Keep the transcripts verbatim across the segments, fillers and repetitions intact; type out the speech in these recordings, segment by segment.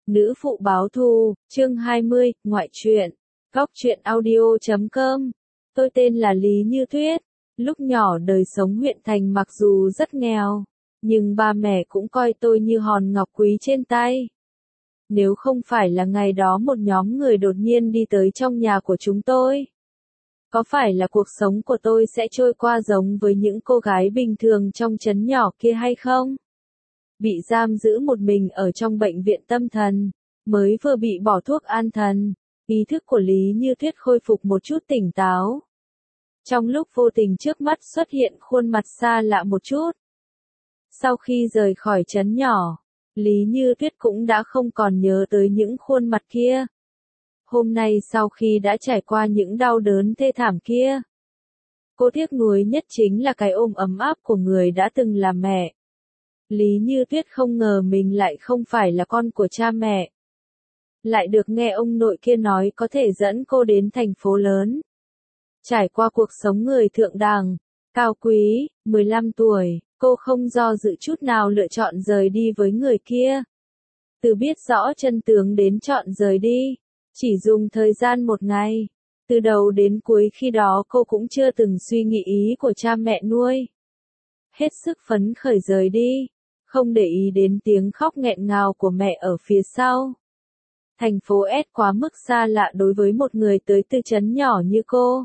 Nữ phụ báo thù, chương hai mươi, ngoại truyện. Góc truyện audio chấm com. Tôi tên là Lý Như Tuyết. Lúc nhỏ đời sống huyện thành mặc dù rất nghèo, nhưng ba mẹ cũng coi tôi như hòn ngọc quý trên tay. Nếu không phải là ngày đó một nhóm người đột nhiên đi tới trong nhà của chúng tôi, có phải là cuộc sống của tôi sẽ trôi qua giống với những cô gái bình thường trong trấn nhỏ kia hay không? Bị giam giữ một mình ở trong bệnh viện tâm thần, mới vừa bị bỏ thuốc an thần, ý thức của Lý Như Tuyết khôi phục một chút tỉnh táo. Trong lúc vô tình trước mắt xuất hiện khuôn mặt xa lạ một chút. Sau khi rời khỏi trấn nhỏ, Lý Như Tuyết cũng đã không còn nhớ tới những khuôn mặt kia. Hôm nay sau khi đã trải qua những đau đớn thê thảm kia, cô tiếc nuối nhất chính là cái ôm ấm áp của người đã từng là mẹ. Lý Như Tuyết không ngờ mình lại không phải là con của cha mẹ. Lại được nghe ông nội kia nói có thể dẫn cô đến thành phố lớn. Trải qua cuộc sống người thượng đẳng, cao quý, mười lăm tuổi, cô không do dự chút nào lựa chọn rời đi với người kia. Từ biết rõ chân tướng đến chọn rời đi, chỉ dùng thời gian một ngày. Từ đầu đến cuối khi đó cô cũng chưa từng suy nghĩ ý của cha mẹ nuôi. Hết sức phấn khởi rời đi, không để ý đến tiếng khóc nghẹn ngào của mẹ ở phía sau. Thành phố S quá mức xa lạ đối với một người tới từ trấn nhỏ như cô.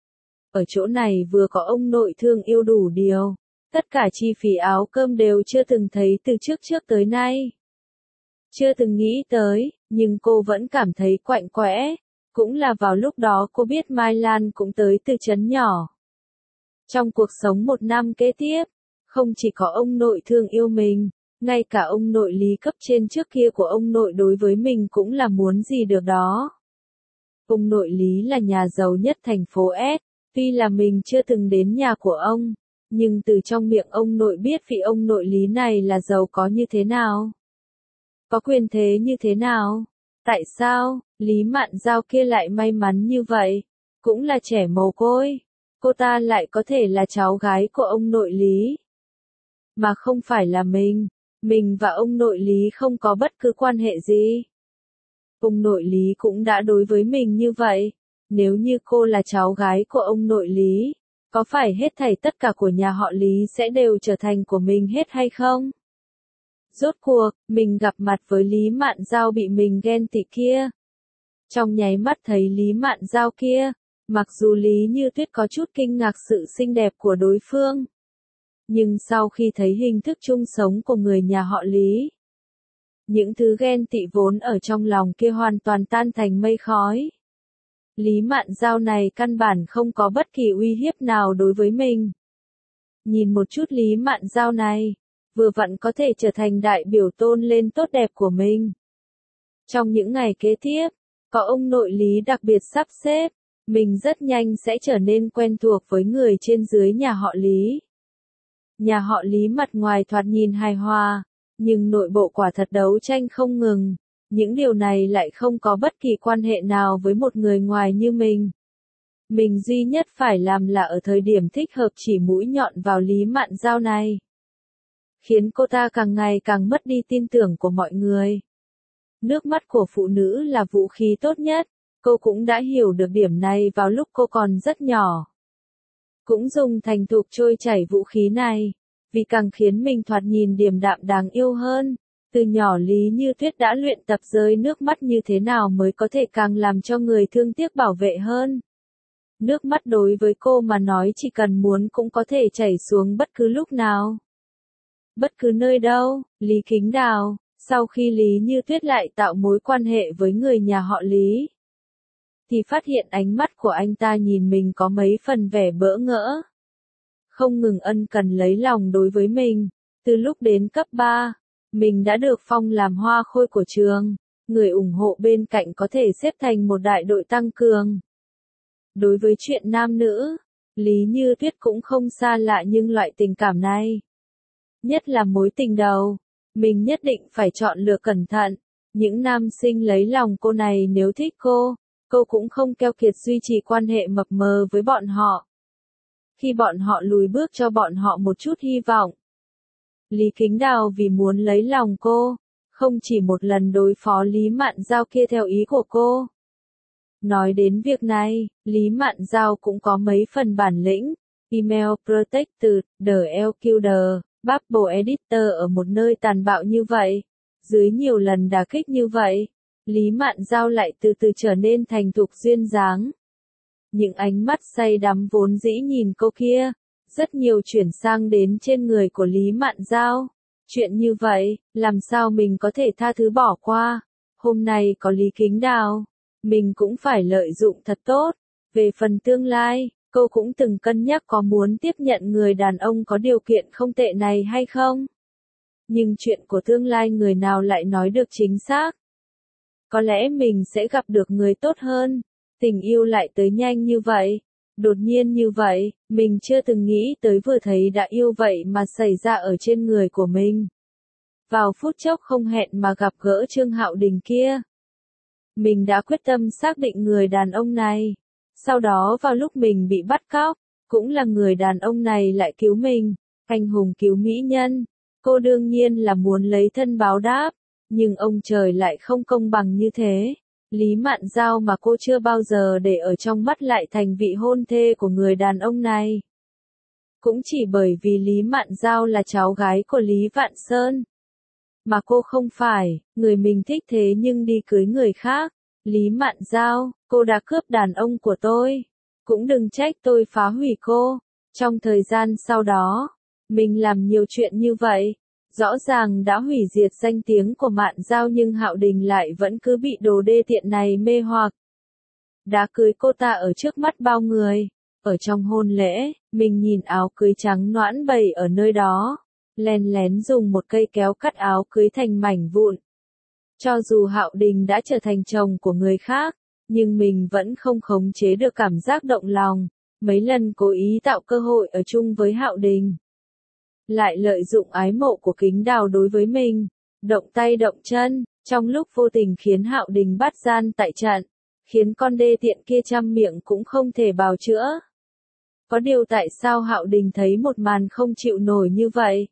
Ở chỗ này vừa có ông nội thương yêu đủ điều, tất cả chi phí áo cơm đều chưa từng thấy từ trước trước tới nay. Chưa từng nghĩ tới, nhưng cô vẫn cảm thấy quạnh quẽ. Cũng là vào lúc đó cô biết Mai Lan cũng tới từ trấn nhỏ. Trong cuộc sống một năm kế tiếp, không chỉ có ông nội thương yêu mình, ngay cả ông nội Lý cấp trên trước kia của ông nội đối với mình cũng là muốn gì được đó. Ông nội Lý là nhà giàu nhất thành phố S, tuy là mình chưa từng đến nhà của ông, nhưng từ trong miệng ông nội biết vị ông nội Lý này là giàu có như thế nào. Có quyền thế như thế nào. Tại sao, Lý Mạn Giao kia lại may mắn như vậy? Cũng là trẻ mồ côi, cô ta lại có thể là cháu gái của ông nội Lý. Mà không phải là mình, mình và ông nội Lý không có bất cứ quan hệ gì. Ông nội Lý cũng đã đối với mình như vậy, nếu như cô là cháu gái của ông nội Lý, có phải hết thảy tất cả của nhà họ Lý sẽ đều trở thành của mình hết hay không? Rốt cuộc, mình gặp mặt với Lý Mạn Giao bị mình ghen tị kia. Trong nháy mắt thấy Lý Mạn Giao kia, mặc dù Lý Như Tuyết có chút kinh ngạc sự xinh đẹp của đối phương, nhưng sau khi thấy hình thức chung sống của người nhà họ Lý, những thứ ghen tị vốn ở trong lòng kia hoàn toàn tan thành mây khói. Lý Mạn Giao này căn bản không có bất kỳ uy hiếp nào đối với mình. Nhìn một chút Lý Mạn Giao này, vừa vặn có thể trở thành đại biểu tôn lên tốt đẹp của mình. Trong những ngày kế tiếp, có ông nội Lý đặc biệt sắp xếp, mình rất nhanh sẽ trở nên quen thuộc với người trên dưới nhà họ Lý. Nhà họ Lý mặt ngoài thoạt nhìn hài hòa, nhưng nội bộ quả thật đấu tranh không ngừng. Những điều này lại không có bất kỳ quan hệ nào với một người ngoài như mình. Mình duy nhất phải làm là ở thời điểm thích hợp chỉ mũi nhọn vào Lý Mạn Giao này, khiến cô ta càng ngày càng mất đi tin tưởng của mọi người. Nước mắt của phụ nữ là vũ khí tốt nhất, cô cũng đã hiểu được điểm này vào lúc cô còn rất nhỏ. Cũng dùng thành thục trôi chảy vũ khí này, vì càng khiến mình thoạt nhìn điềm đạm đáng yêu hơn. Từ nhỏ Lý Như Tuyết đã luyện tập rơi nước mắt như thế nào mới có thể càng làm cho người thương tiếc bảo vệ hơn. Nước mắt đối với cô mà nói chỉ cần muốn cũng có thể chảy xuống bất cứ lúc nào. Bất cứ nơi đâu. Lý Kính Đào, sau khi Lý Như Tuyết lại tạo mối quan hệ với người nhà họ Lý, thì phát hiện ánh mắt của anh ta nhìn mình có mấy phần vẻ bỡ ngỡ. Không ngừng ân cần lấy lòng đối với mình. Từ lúc đến cấp ba, mình đã được phong làm hoa khôi của trường, người ủng hộ bên cạnh có thể xếp thành một đại đội tăng cường. Đối với chuyện nam nữ, Lý Như Tuyết cũng không xa lạ nhưng loại tình cảm này, nhất là mối tình đầu, mình nhất định phải chọn lựa cẩn thận. Những nam sinh lấy lòng cô này nếu thích cô, cô cũng không keo kiệt duy trì quan hệ mập mờ với bọn họ. Khi bọn họ lùi bước cho bọn họ một chút hy vọng. Lý Kính Đào vì muốn lấy lòng cô, không chỉ một lần đối phó Lý Mạn Giao kia theo ý của cô. Nói đến việc này, Lý Mạn Giao cũng có mấy phần bản lĩnh. Email Protector, The Elcuder, Bubble Editor ở một nơi tàn bạo như vậy. Dưới nhiều lần đả kích như vậy, Lý Mạn Giao lại từ từ trở nên thành thục duyên dáng. Những ánh mắt say đắm vốn dĩ nhìn cô kia, rất nhiều chuyển sang đến trên người của Lý Mạn Giao. Chuyện như vậy, làm sao mình có thể tha thứ bỏ qua? Hôm nay có Lý Kính Đào, mình cũng phải lợi dụng thật tốt. Về phần tương lai, cô cũng từng cân nhắc có muốn tiếp nhận người đàn ông có điều kiện không tệ này hay không. Nhưng chuyện của tương lai người nào lại nói được chính xác. Có lẽ mình sẽ gặp được người tốt hơn. Tình yêu lại tới nhanh như vậy. Đột nhiên như vậy, mình chưa từng nghĩ tới vừa thấy đã yêu vậy mà xảy ra ở trên người của mình. Vào phút chốc không hẹn mà gặp gỡ Trương Hạo Đình kia. Mình đã quyết tâm xác định người đàn ông này. Sau đó vào lúc mình bị bắt cóc, cũng là người đàn ông này lại cứu mình. Anh hùng cứu mỹ nhân. Cô đương nhiên là muốn lấy thân báo đáp. Nhưng ông trời lại không công bằng như thế. Lý Mạn Giao mà cô chưa bao giờ để ở trong mắt lại thành vị hôn thê của người đàn ông này. Cũng chỉ bởi vì Lý Mạn Giao là cháu gái của Lý Vạn Sơn. Mà cô không phải, người mình thích thế nhưng đi cưới người khác. Lý Mạn Giao, cô đã cướp đàn ông của tôi. Cũng đừng trách tôi phá hủy cô. Trong thời gian sau đó, mình làm nhiều chuyện như vậy. Rõ ràng đã hủy diệt danh tiếng của Mạn Giao nhưng Hạo Đình lại vẫn cứ bị đồ đê tiện này mê hoặc. Đã cưới cô ta ở trước mắt bao người. Ở trong hôn lễ, mình nhìn áo cưới trắng nõn bày ở nơi đó. Lén lén dùng một cây kéo cắt áo cưới thành mảnh vụn. Cho dù Hạo Đình đã trở thành chồng của người khác, nhưng mình vẫn không khống chế được cảm giác động lòng. Mấy lần cố ý tạo cơ hội ở chung với Hạo Đình. Lại lợi dụng ái mộ của Kính Đào đối với mình, động tay động chân, trong lúc vô tình khiến Hạo Đình bắt gian tại trận, khiến con đê tiện kia trăm miệng cũng không thể bào chữa. Có điều tại sao Hạo Đình thấy một màn không chịu nổi như vậy?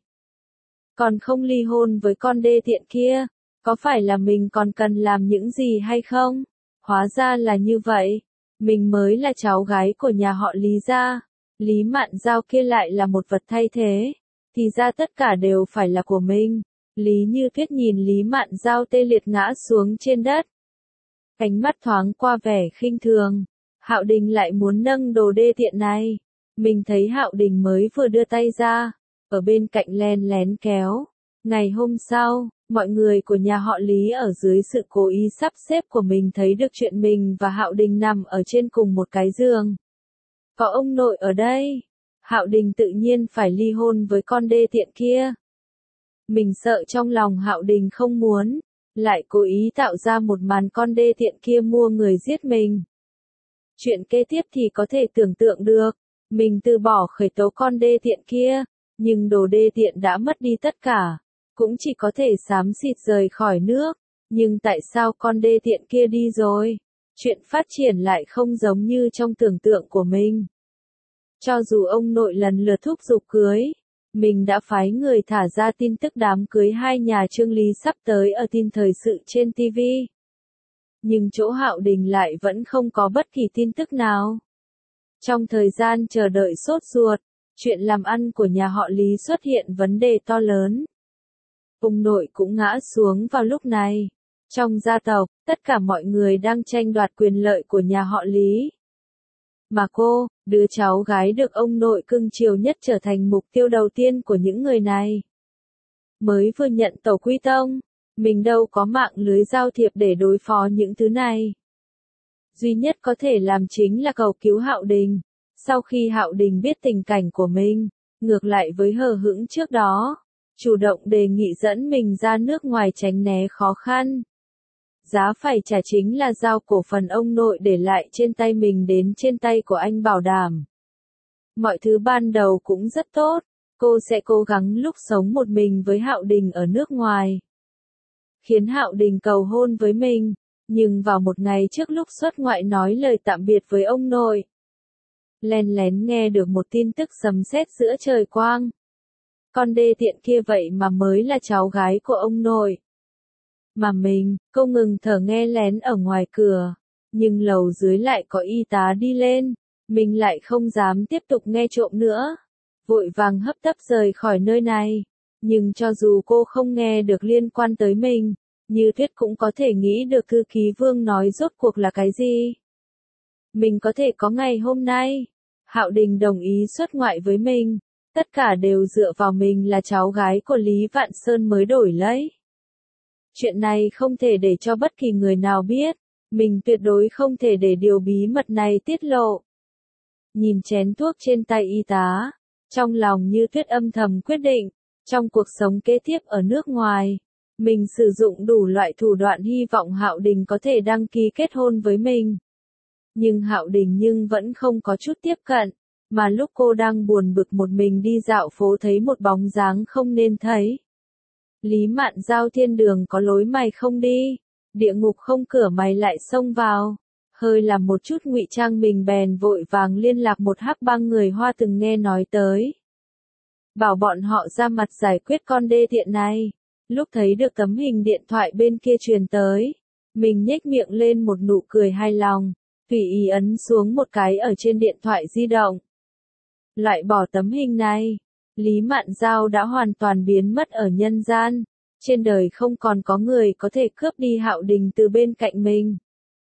Còn không ly hôn với con đê tiện kia, có phải là mình còn cần làm những gì hay không? Hóa ra là như vậy, mình mới là cháu gái của nhà họ Lý gia, Lý Mạn Giao kia lại là một vật thay thế. Thì ra tất cả đều phải là của mình. Lý Như Tuyết nhìn Lý Mạn Giao tê liệt ngã xuống trên đất. Ánh mắt thoáng qua vẻ khinh thường. Hạo Đình lại muốn nâng đồ đê tiện này. Mình thấy Hạo Đình mới vừa đưa tay ra, ở bên cạnh len lén kéo. Ngày hôm sau, mọi người của nhà họ Lý ở dưới sự cố ý sắp xếp của mình thấy được chuyện mình và Hạo Đình nằm ở trên cùng một cái giường. Có ông nội ở đây. Hạo Đình tự nhiên phải ly hôn với con đê tiện kia. Mình sợ trong lòng Hạo Đình không muốn, lại cố ý tạo ra một màn con đê tiện kia mua người giết mình. Chuyện kế tiếp thì có thể tưởng tượng được, mình từ bỏ khởi tố con đê tiện kia, nhưng đồ đê tiện đã mất đi tất cả, cũng chỉ có thể xám xịt rời khỏi nước. Nhưng tại sao con đê tiện kia đi rồi? Chuyện phát triển lại không giống như trong tưởng tượng của mình. Cho dù ông nội lần lượt thúc giục cưới, mình đã phái người thả ra tin tức đám cưới hai nhà Trương Lý sắp tới ở tin thời sự trên ti vi. Nhưng chỗ Hạo Đình lại vẫn không có bất kỳ tin tức nào. Trong thời gian chờ đợi sốt ruột, chuyện làm ăn của nhà họ Lý xuất hiện vấn đề to lớn. Ông nội cũng ngã xuống vào lúc này. Trong gia tộc, tất cả mọi người đang tranh đoạt quyền lợi của nhà họ Lý. Mà cô, đứa cháu gái được ông nội cưng chiều nhất trở thành mục tiêu đầu tiên của những người này. Mới vừa nhận tổ quy tông, mình đâu có mạng lưới giao thiệp để đối phó những thứ này. Duy nhất có thể làm chính là cầu cứu Hạo Đình. Sau khi Hạo Đình biết tình cảnh của mình, ngược lại với hờ hững trước đó, chủ động đề nghị dẫn mình ra nước ngoài tránh né khó khăn. Giá phải trả chính là giao cổ phần ông nội để lại trên tay mình đến trên tay của anh bảo đảm. Mọi thứ ban đầu cũng rất tốt, cô sẽ cố gắng lúc sống một mình với Hạo Đình ở nước ngoài. Khiến Hạo Đình cầu hôn với mình, nhưng vào một ngày trước lúc xuất ngoại nói lời tạm biệt với ông nội. Lén lén nghe được một tin tức sấm sét giữa trời quang. Con đê tiện kia vậy mà mới là cháu gái của ông nội. Mà mình, cô ngừng thở nghe lén ở ngoài cửa. Nhưng lầu dưới lại có y tá đi lên. Mình lại không dám tiếp tục nghe trộm nữa. Vội vàng hấp tấp rời khỏi nơi này. Nhưng cho dù cô không nghe được liên quan tới mình, Như Tuyết cũng có thể nghĩ được thư ký Vương nói rốt cuộc là cái gì. Mình có thể có ngày hôm nay. Hạo Đình đồng ý xuất ngoại với mình. Tất cả đều dựa vào mình là cháu gái của Lý Vạn Sơn mới đổi lấy. Chuyện này không thể để cho bất kỳ người nào biết. Mình tuyệt đối không thể để điều bí mật này tiết lộ. Nhìn chén thuốc trên tay y tá. Trong lòng Như Tuyết âm thầm quyết định. Trong cuộc sống kế tiếp ở nước ngoài, mình sử dụng đủ loại thủ đoạn hy vọng Hạo Đình có thể đăng ký kết hôn với mình. Nhưng Hạo Đình nhưng vẫn không có chút tiếp cận, mà lúc cô đang buồn bực một mình đi dạo phố thấy một bóng dáng không nên thấy. Lý Mạn Giao thiên đường có lối mày không đi, địa ngục không cửa mày lại xông vào. Hơi làm một chút ngụy trang mình bèn vội vàng liên lạc một hắc bang người Hoa từng nghe nói tới. Bảo bọn họ ra mặt giải quyết con đê tiện này. Lúc thấy được tấm hình điện thoại bên kia truyền tới, mình nhếch miệng lên một nụ cười hài lòng, tùy ý ấn xuống một cái ở trên điện thoại di động. Loại bỏ tấm hình này, Lý Mạn Giao đã hoàn toàn biến mất ở nhân gian, trên đời không còn có người có thể cướp đi Hạo Đình từ bên cạnh mình.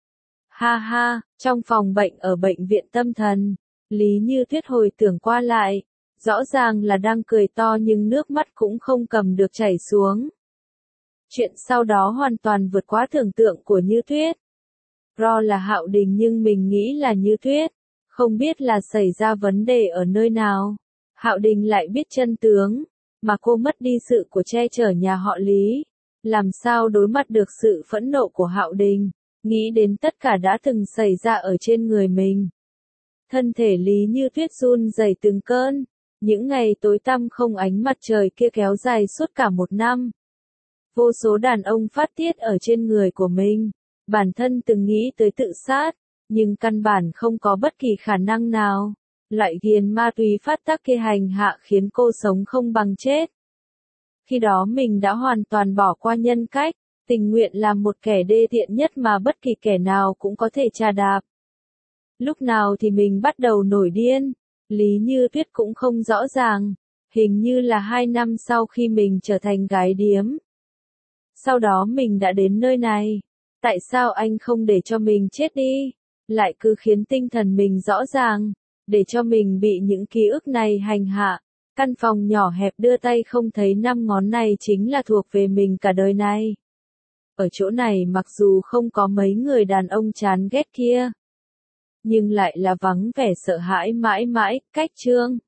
Ha ha, trong phòng bệnh ở bệnh viện tâm thần, Lý Như Tuyết hồi tưởng qua lại. Rõ ràng là đang cười to nhưng nước mắt cũng không cầm được chảy xuống. Chuyện sau đó hoàn toàn vượt quá tưởng tượng của Như Tuyết. Ro là Hạo Đình nhưng mình nghĩ là Như Tuyết. Không biết là xảy ra vấn đề ở nơi nào. Hạo Đình lại biết chân tướng. Mà cô mất đi sự của che chở nhà họ Lý. Làm sao đối mặt được sự phẫn nộ của Hạo Đình. Nghĩ đến tất cả đã từng xảy ra ở trên người mình. Thân thể Lý Như Tuyết run rẩy từng cơn. Những ngày tối tăm không ánh mặt trời kia kéo dài suốt cả một năm. Vô số đàn ông phát tiết ở trên người của mình. Bản thân từng nghĩ tới tự sát, nhưng căn bản không có bất kỳ khả năng nào. Loại ghiền ma túy phát tác kia hành hạ khiến cô sống không bằng chết. Khi đó mình đã hoàn toàn bỏ qua nhân cách, tình nguyện làm một kẻ đê tiện nhất mà bất kỳ kẻ nào cũng có thể trà đạp. Lúc nào thì mình bắt đầu nổi điên. Lý Như Tuyết cũng không rõ ràng, hình như là hai năm sau khi mình trở thành gái điếm. Sau đó mình đã đến nơi này. Tại sao anh không để cho mình chết đi? Lại cứ khiến tinh thần mình rõ ràng, để cho mình bị những ký ức này hành hạ. Căn phòng nhỏ hẹp đưa tay không thấy năm ngón này chính là thuộc về mình cả đời này. Ở chỗ này mặc dù không có mấy người đàn ông chán ghét kia, nhưng lại là vắng vẻ sợ hãi mãi mãi, cách chương.